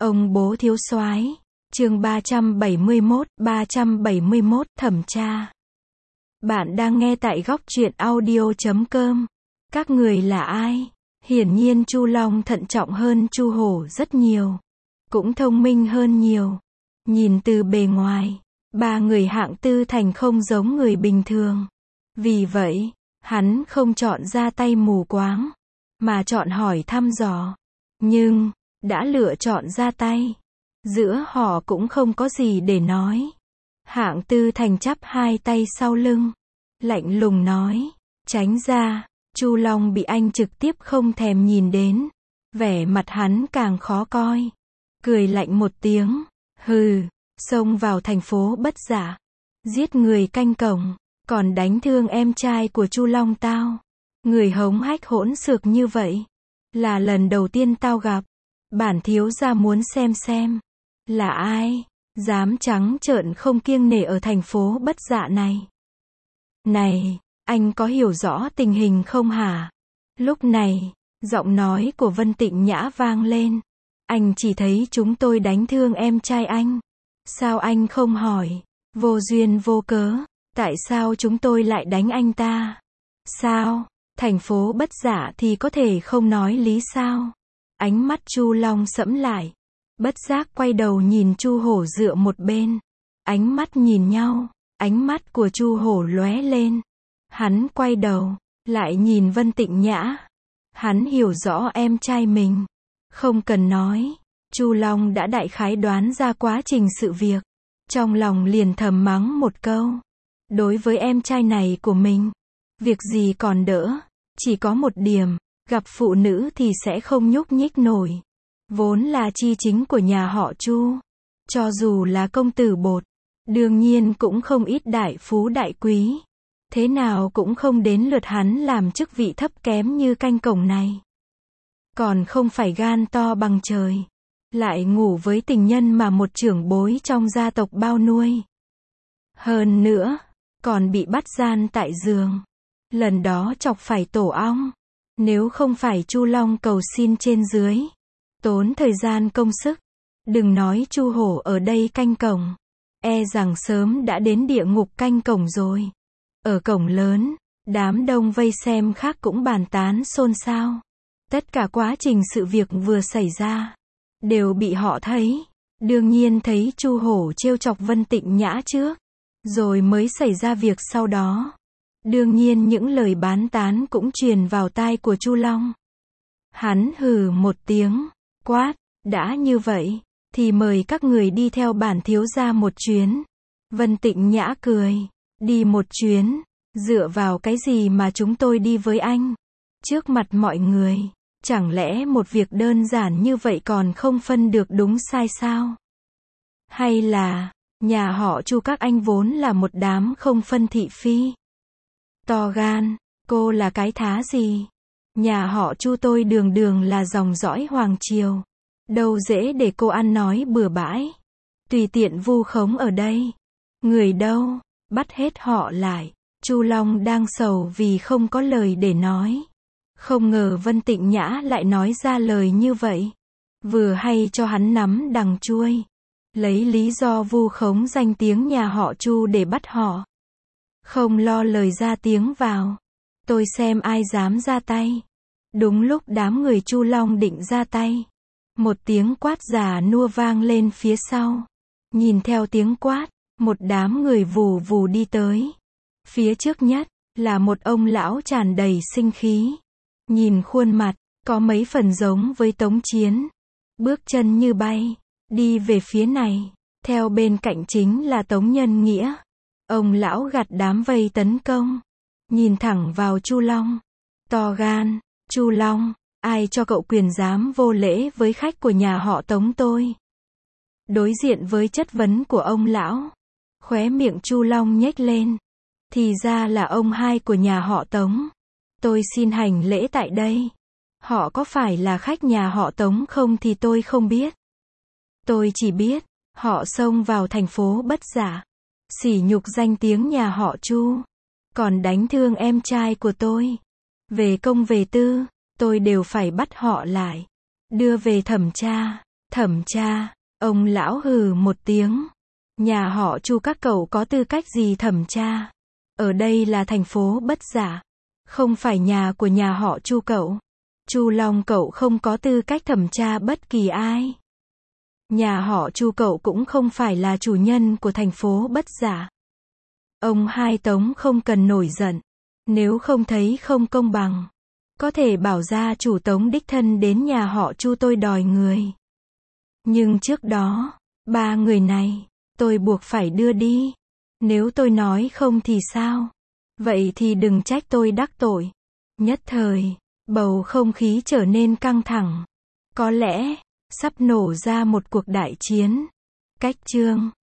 Ông bố thiếu soái. Chương 371, thẩm tra. Bạn đang nghe tại góc truyện audio.com. Các người là ai? Hiển nhiên Chu Long thận trọng hơn Chu Hổ rất nhiều, cũng thông minh hơn nhiều. Nhìn từ bề ngoài, ba người hạng Tư Thành không giống người bình thường. Vì vậy, hắn không chọn ra tay mù quáng, mà chọn hỏi thăm dò. Nhưng, đã lựa chọn ra tay, giữa họ cũng không có gì để nói. Hạng Tư Thành chắp hai tay sau lưng, lạnh lùng nói, tránh ra. Chu Long bị anh trực tiếp không thèm nhìn đến, vẻ mặt hắn càng khó coi. Cười lạnh một tiếng, hừ, xông vào thành phố Bất Dạ, giết người canh cổng, còn đánh thương em trai của Chu Long tao. Người hống hách hỗn xược như vậy, là lần đầu tiên tao gặp. Bản thiếu gia muốn xem, là ai, dám trắng trợn không kiêng nể ở thành phố Bất Dạ này. Này, anh có hiểu rõ tình hình không hả? Lúc này, giọng nói của Vân Tịnh Nhã vang lên. Anh chỉ thấy chúng tôi đánh thương em trai anh. Sao anh không hỏi? Vô duyên vô cớ, tại sao chúng tôi lại đánh anh ta? Sao, thành phố Bất Dạ thì có thể không nói lý sao? Ánh mắt Chu Long sẫm lại, bất giác quay đầu nhìn Chu Hổ dựa một bên. Ánh mắt nhìn nhau, ánh mắt của Chu Hổ lóe lên. Hắn quay đầu, lại nhìn Vân Tịnh Nhã. Hắn hiểu rõ em trai mình. Không cần nói, Chu Long đã đại khái đoán ra quá trình sự việc. Trong lòng liền thầm mắng một câu. Đối với em trai này của mình, việc gì còn đỡ. Chỉ có một điểm, gặp phụ nữ thì sẽ không nhúc nhích nổi. Vốn là chi chính của nhà họ Chu. Cho dù là công tử bột, đương nhiên cũng không ít đại phú đại quý. Thế nào cũng không đến lượt hắn làm chức vị thấp kém như canh cổng này. Còn không phải gan to bằng trời, lại ngủ với tình nhân mà một trưởng bối trong gia tộc bao nuôi. Hơn nữa, còn bị bắt gian tại giường. Lần đó chọc phải tổ ong. Nếu không phải Chu Long cầu xin trên dưới, tốn thời gian công sức, đừng nói Chu Hổ ở đây canh cổng, e rằng sớm đã đến địa ngục canh cổng rồi. Ở cổng lớn, đám đông vây xem khác cũng bàn tán xôn xao. Tất cả quá trình sự việc vừa xảy ra, đều bị họ thấy. Đương nhiên thấy Chu Hổ trêu chọc Vân Tịnh Nhã trước, rồi mới xảy ra việc sau đó. Đương nhiên những lời bán tán cũng truyền vào tai của Chu Long. Hắn hừ một tiếng, quát, đã như vậy, thì mời các người đi theo bản thiếu gia một chuyến. Vân Tịnh Nhã cười, đi một chuyến, dựa vào cái gì mà chúng tôi đi với anh? Trước mặt mọi người, chẳng lẽ một việc đơn giản như vậy còn không phân được đúng sai sao? Hay là, nhà họ Chu các anh vốn là một đám không phân thị phi? To gan, cô là cái thá gì? Nhà họ Chu tôi đường đường là dòng dõi hoàng triều. Đâu dễ để cô ăn nói bừa bãi, tùy tiện vu khống ở đây. Người đâu, bắt hết họ lại. Chu Long đang sầu vì không có lời để nói. Không ngờ Vân Tịnh Nhã lại nói ra lời như vậy. Vừa hay cho hắn nắm đằng chuôi. Lấy lý do vu khống danh tiếng nhà họ Chu để bắt họ. Không lo lời ra tiếng vào. Tôi xem ai dám ra tay. Đúng lúc đám người Chu Long định ra tay, một tiếng quát già nua vang lên phía sau. Nhìn theo tiếng quát, một đám người vù vù đi tới. Phía trước nhất, là một ông lão tràn đầy sinh khí. Nhìn khuôn mặt, có mấy phần giống với Tống Chiến. Bước chân như bay, đi về phía này. Theo bên cạnh chính là Tống Nhân Nghĩa. Ông lão gạt đám vây tấn công. Nhìn thẳng vào Chu Long. To gan, Chu Long, ai cho cậu quyền dám vô lễ với khách của nhà họ Tống tôi? Đối diện với chất vấn của ông lão, khóe miệng Chu Long nhếch lên. Thì ra là ông hai của nhà họ Tống. Tôi xin hành lễ tại đây. Họ có phải là khách nhà họ Tống không thì tôi không biết. Tôi chỉ biết, họ xông vào thành phố Bất Dạ, sỉ nhục danh tiếng nhà họ Chu, còn đánh thương em trai của tôi. Về công về tư, tôi đều phải bắt họ lại, đưa về thẩm tra. Thẩm tra, ông lão hừ một tiếng. Nhà họ Chu các cậu có tư cách gì thẩm tra? Ở đây là thành phố Bất Giả, không phải nhà của nhà họ Chu cậu. Chu Long cậu không có tư cách thẩm tra bất kỳ ai. Nhà họ Chu cậu cũng không phải là chủ nhân của thành phố Bất Giả. Ông Hai Tống không cần nổi giận. Nếu không thấy không công bằng, có thể bảo gia chủ Tống đích thân đến nhà họ Chu tôi đòi người. Nhưng trước đó, 3 người này, tôi buộc phải đưa đi. Nếu tôi nói không thì sao? Vậy thì đừng trách tôi đắc tội. Nhất thời, bầu không khí trở nên căng thẳng. Có lẽ, sắp nổ ra một cuộc đại chiến. Cách chương